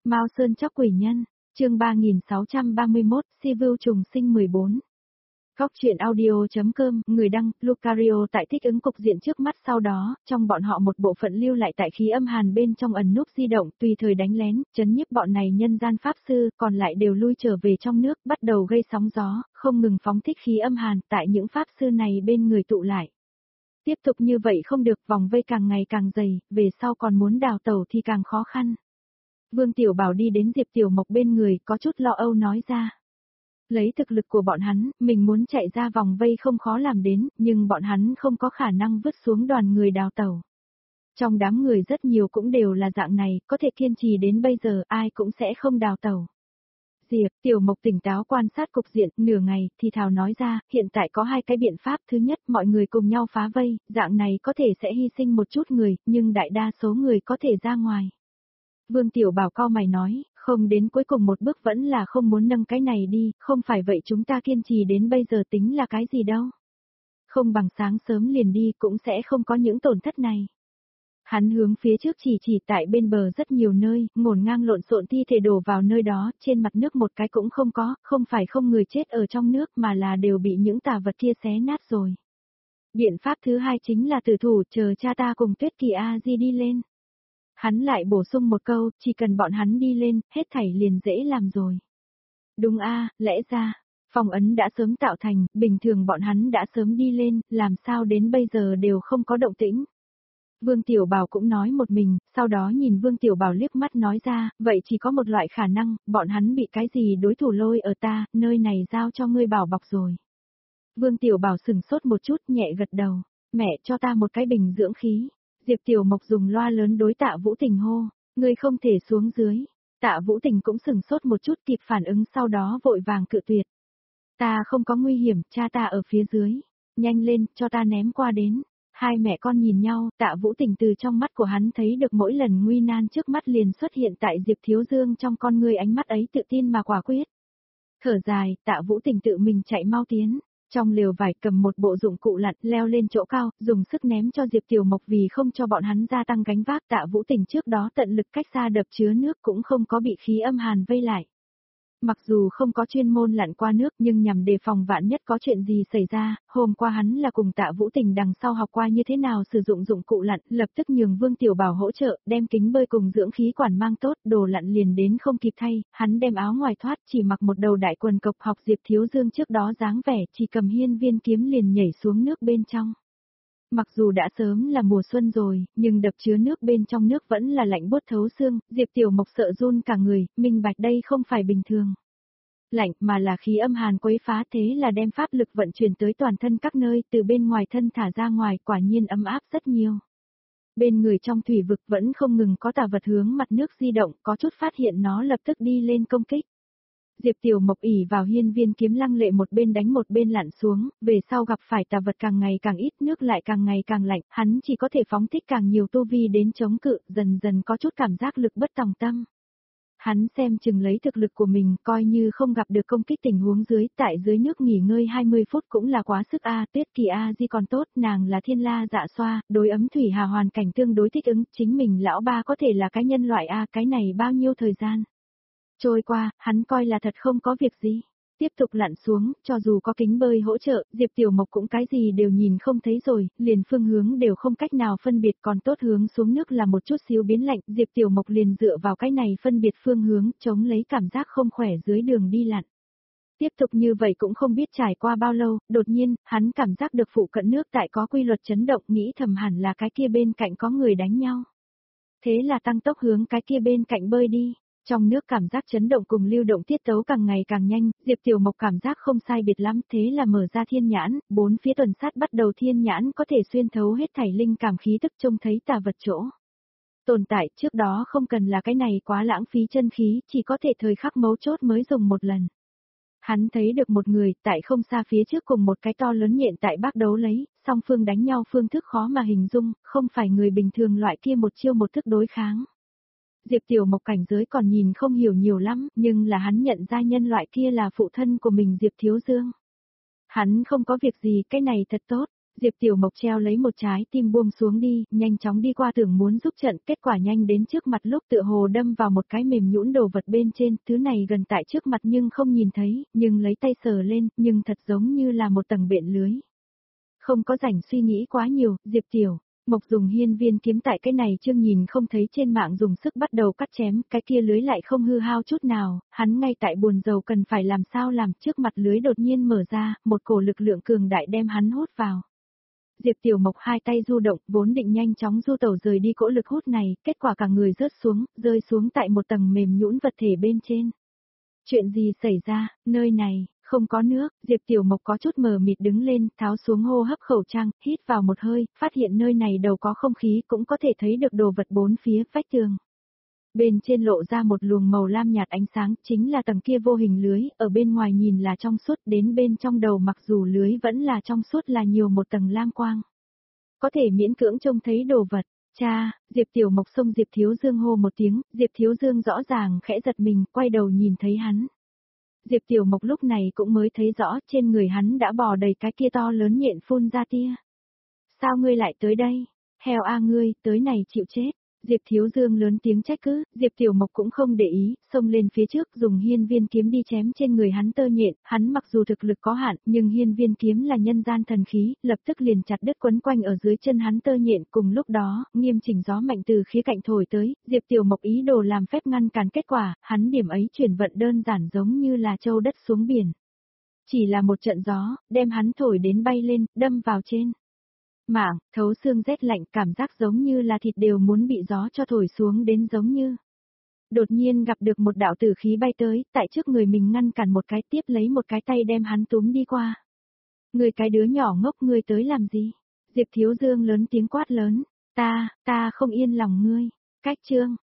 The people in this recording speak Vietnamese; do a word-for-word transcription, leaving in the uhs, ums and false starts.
Mao Sơn Chóc Quỷ Nhân, chương ba nghìn sáu trăm ba mươi mốt, Sivu trùng sinh mười bốn. Góc truyện audio.com, người đăng, Lucario tại thích ứng cục diện trước mắt sau đó, trong bọn họ một bộ phận lưu lại tại khí âm hàn bên trong ẩn núp di động, tùy thời đánh lén, chấn nhiếp bọn này nhân gian pháp sư, còn lại đều lui trở về trong nước, bắt đầu gây sóng gió, không ngừng phóng thích khí âm hàn, tại những pháp sư này bên người tụ lại. Tiếp tục như vậy không được, vòng vây càng ngày càng dày, về sau còn muốn đào tẩu thì càng khó khăn. Vương Tiểu Bảo đi đến Diệp Tiểu Mộc bên người, có chút lo âu nói ra. Lấy thực lực của bọn hắn, mình muốn chạy ra vòng vây không khó làm đến, nhưng bọn hắn không có khả năng vứt xuống đoàn người đào tẩu. Trong đám người rất nhiều cũng đều là dạng này, có thể kiên trì đến bây giờ ai cũng sẽ không đào tẩu. Diệp Tiểu Mộc tỉnh táo quan sát cục diện, nửa ngày, thì thào nói ra, hiện tại có hai cái biện pháp, thứ nhất, mọi người cùng nhau phá vây, dạng này có thể sẽ hy sinh một chút người, nhưng đại đa số người có thể ra ngoài. Vương Tiểu Bảo cau mày nói, không đến cuối cùng một bước vẫn là không muốn nâng cái này đi, không phải vậy chúng ta kiên trì đến bây giờ tính là cái gì đâu. Không bằng sáng sớm liền đi cũng sẽ không có những tổn thất này. Hắn hướng phía trước chỉ chỉ tại bên bờ rất nhiều nơi, ngổn ngang lộn xộn thi thể đổ vào nơi đó, trên mặt nước một cái cũng không có, không phải không người chết ở trong nước mà là đều bị những tà vật kia xé nát rồi. Biện pháp thứ hai chính là tử thủ, chờ cha ta cùng Tuyết Kỳ A-di đi lên. Hắn lại bổ sung một câu, chỉ cần bọn hắn đi lên, hết thảy liền dễ làm rồi. Đúng a, lẽ ra, phong ấn đã sớm tạo thành, bình thường bọn hắn đã sớm đi lên, làm sao đến bây giờ đều không có động tĩnh. Vương Tiểu Bảo cũng nói một mình, sau đó nhìn Vương Tiểu Bảo liếc mắt nói ra, vậy chỉ có một loại khả năng, bọn hắn bị cái gì đối thủ lôi ở ta, nơi này giao cho ngươi bảo bọc rồi. Vương Tiểu Bảo sừng sốt một chút nhẹ gật đầu, mẹ cho ta một cái bình dưỡng khí. Diệp Tiểu Mộc dùng loa lớn đối Tạ Vũ Tình hô, ngươi không thể xuống dưới. Tạ Vũ Tình cũng sừng sốt một chút kịp phản ứng sau đó vội vàng cự tuyệt. Ta không có nguy hiểm, cha ta ở phía dưới. Nhanh lên, cho ta ném qua đến. Hai mẹ con nhìn nhau, Tạ Vũ Tình từ trong mắt của hắn thấy được mỗi lần nguy nan trước mắt liền xuất hiện tại Diệp Thiếu Dương trong con ngươi, ánh mắt ấy tự tin mà quả quyết. Thở dài, Tạ Vũ Tình tự mình chạy mau tiến. Trong lều vải cầm một bộ dụng cụ lặn leo lên chỗ cao, dùng sức ném cho Diệp Tiểu Mộc vì không cho bọn hắn gia tăng gánh vác. Tạ Vũ Tình trước đó tận lực cách xa đập chứa nước cũng không có bị khí âm hàn vây lại. Mặc dù không có chuyên môn lặn qua nước nhưng nhằm đề phòng vạn nhất có chuyện gì xảy ra, hôm qua hắn là cùng Tạ Vũ Tình đằng sau học qua như thế nào sử dụng dụng cụ lặn, lập tức nhường Vương Tiểu Bảo hỗ trợ, đem kính bơi cùng dưỡng khí quản mang tốt, đồ lặn liền đến không kịp thay, hắn đem áo ngoài thoát, chỉ mặc một đầu đại quần cộc học Diệp Thiếu Dương trước đó dáng vẻ, chỉ cầm hiên viên kiếm liền nhảy xuống nước bên trong. Mặc dù đã sớm là mùa xuân rồi, nhưng đập chứa nước bên trong nước vẫn là lạnh buốt thấu xương, Diệp Tiểu Mộc sợ run cả người, minh bạch đây không phải bình thường. Lạnh mà là khí âm hàn quấy phá, thế là đem pháp lực vận chuyển tới toàn thân các nơi, từ bên ngoài thân thả ra ngoài, quả nhiên ấm áp rất nhiều. Bên người trong thủy vực vẫn không ngừng có tà vật hướng mặt nước di động, có chút phát hiện nó lập tức đi lên công kích. Diệp Tiểu Mộc ỉ vào hiên viên kiếm lăng lệ một bên đánh một bên lặn xuống, về sau gặp phải tà vật càng ngày càng ít, nước lại càng ngày càng lạnh, hắn chỉ có thể phóng thích càng nhiều tu vi đến chống cự, dần dần có chút cảm giác lực bất tòng tâm. Hắn xem chừng lấy thực lực của mình, coi như không gặp được công kích tình huống dưới, tại dưới nước nghỉ ngơi hai mươi phút cũng là quá sức a. Tuyết Kỳ A-di còn tốt, nàng là thiên la dạ xoa, đối ấm thủy hà hoàn cảnh tương đối thích ứng, chính mình lão ba có thể là cái nhân loại a, cái này bao nhiêu thời gian trôi qua, hắn coi là thật không có việc gì. Tiếp tục lặn xuống, cho dù có kính bơi hỗ trợ, Diệp Tiểu Mộc cũng cái gì đều nhìn không thấy rồi, liền phương hướng đều không cách nào phân biệt, còn tốt hướng xuống nước là một chút xíu biến lạnh, Diệp Tiểu Mộc liền dựa vào cái này phân biệt phương hướng, chống lấy cảm giác không khỏe dưới đường đi lặn. Tiếp tục như vậy cũng không biết trải qua bao lâu, đột nhiên, hắn cảm giác được phụ cận nước tại có quy luật chấn động, nghĩ thầm hẳn là cái kia bên cạnh có người đánh nhau. Thế là tăng tốc hướng cái kia bên cạnh bơi đi. Trong nước cảm giác chấn động cùng lưu động tiết tấu càng ngày càng nhanh, Diệp Tiểu Mộc cảm giác không sai biệt lắm, thế là mở ra thiên nhãn, bốn phía tuần sát bắt đầu thiên nhãn có thể xuyên thấu hết thảy linh cảm khí tức trông thấy tà vật chỗ. Tồn tại trước đó không cần là cái này quá lãng phí chân khí, chỉ có thể thời khắc mấu chốt mới dùng một lần. Hắn thấy được một người, tại không xa phía trước cùng một cái to lớn nhện tại bác đấu lấy, song phương đánh nhau phương thức khó mà hình dung, không phải người bình thường loại kia một chiêu một thức đối kháng. Diệp Tiểu Mộc cảnh giới còn nhìn không hiểu nhiều lắm, nhưng là hắn nhận ra nhân loại kia là phụ thân của mình Diệp Thiếu Dương. Hắn không có việc gì, cái này thật tốt. Diệp Tiểu Mộc treo lấy một trái tim buông xuống đi, nhanh chóng đi qua tưởng muốn giúp trận, kết quả nhanh đến trước mặt lúc tựa hồ đâm vào một cái mềm nhũn đồ vật bên trên, thứ này gần tại trước mặt nhưng không nhìn thấy, nhưng lấy tay sờ lên, nhưng thật giống như là một tầng bện lưới. Không có rảnh suy nghĩ quá nhiều, Diệp Tiểu Mộc dùng hiên viên kiếm tại cái này chương nhìn không thấy trên mạng dùng sức bắt đầu cắt chém, cái kia lưới lại không hư hao chút nào, hắn ngay tại buồn rầu cần phải làm sao làm, trước mặt lưới đột nhiên mở ra, một cổ lực lượng cường đại đem hắn hút vào. Diệp Tiểu Mộc hai tay du động, vốn định nhanh chóng du tẩu rời đi cỗ lực hút này, kết quả cả người rớt xuống, rơi xuống tại một tầng mềm nhũn vật thể bên trên. Chuyện gì xảy ra, nơi này, không có nước, Diệp Tiểu Mộc có chút mờ mịt đứng lên, tháo xuống hô hấp khẩu trang, hít vào một hơi, phát hiện nơi này đầu có không khí cũng có thể thấy được đồ vật bốn phía vách tường. Bên trên lộ ra một luồng màu lam nhạt ánh sáng, chính là tầng kia vô hình lưới, ở bên ngoài nhìn là trong suốt, đến bên trong đầu mặc dù lưới vẫn là trong suốt là nhiều một tầng lam quang. Có thể miễn cưỡng trông thấy đồ vật. Cha, Diệp Tiểu Mộc xông Diệp Thiếu Dương hô một tiếng, Diệp Thiếu Dương rõ ràng khẽ giật mình, quay đầu nhìn thấy hắn. Diệp Tiểu Mộc lúc này cũng mới thấy rõ trên người hắn đã bò đầy cái kia to lớn nhện phun ra tia. Sao ngươi lại tới đây? Heo a ngươi, tới này chịu chết. Diệp Thiếu Dương lớn tiếng trách cứ, Diệp Tiểu Mộc cũng không để ý, xông lên phía trước dùng hiên viên kiếm đi chém trên người hắn tơ nhện, hắn mặc dù thực lực có hạn, nhưng hiên viên kiếm là nhân gian thần khí, lập tức liền chặt đứt quấn quanh ở dưới chân hắn tơ nhện, cùng lúc đó, nghiêm chỉnh gió mạnh từ khía cạnh thổi tới, Diệp Tiểu Mộc ý đồ làm phép ngăn cản kết quả, hắn điểm ấy chuyển vận đơn giản giống như là châu đất xuống biển. Chỉ là một trận gió, đem hắn thổi đến bay lên, đâm vào trên mạng, thấu xương rét lạnh, cảm giác giống như là thịt đều muốn bị gió cho thổi xuống đến giống như. Đột nhiên gặp được một đạo tử khí bay tới, tại trước người mình ngăn cản một cái, tiếp lấy một cái tay đem hắn túm đi qua. Người cái đứa nhỏ ngốc, ngươi tới làm gì? Diệp Thiếu Dương lớn tiếng quát lớn, ta, ta không yên lòng ngươi. Cách chương